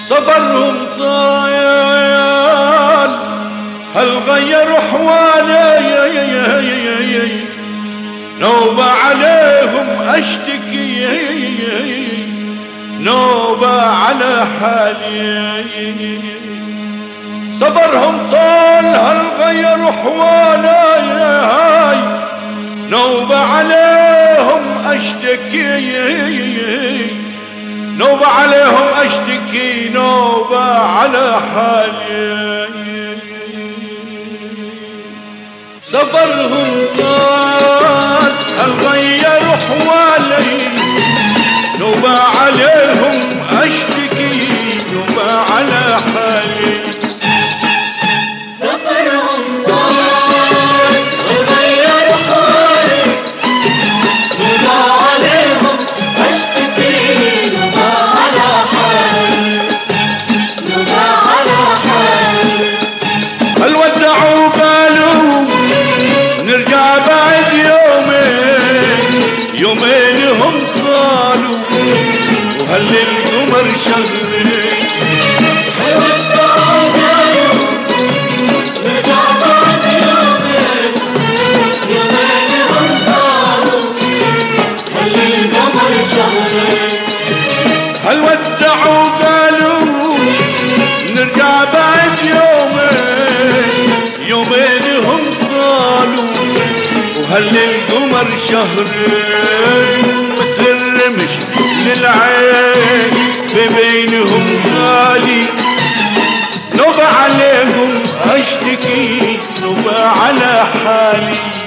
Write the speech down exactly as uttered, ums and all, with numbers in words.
صبرهم طال هل غير احوالي نوبة عليهم اشتكي نوبة على حالي صبرهم طال هل غير احوالي نوبة عليهم اشتكي نوبة عليهم اشتكي نوبة على حالي صبرهم طال هل غير احوالي نوبة عليهم اشتكي نوبة على حالي صبرهم طال هل غير احوالي نوبة عليهم اشتكي نوبة على حالي نوبة على حالي هل ودعوا قالوا نرجع بعد يومين يومين هم قالوا وهل القمر شهرين هل ودعوا قالوا نرجع بعد يومين يومين هم قالوا هل القمر شهرين هل ودعوا قالوا نرجع بعد يومين يومين هم قالوا وهل القمر شهرين مثل الرمش للعين في بينهم غالي نوبة عليهم اشتكي نوبة على حالي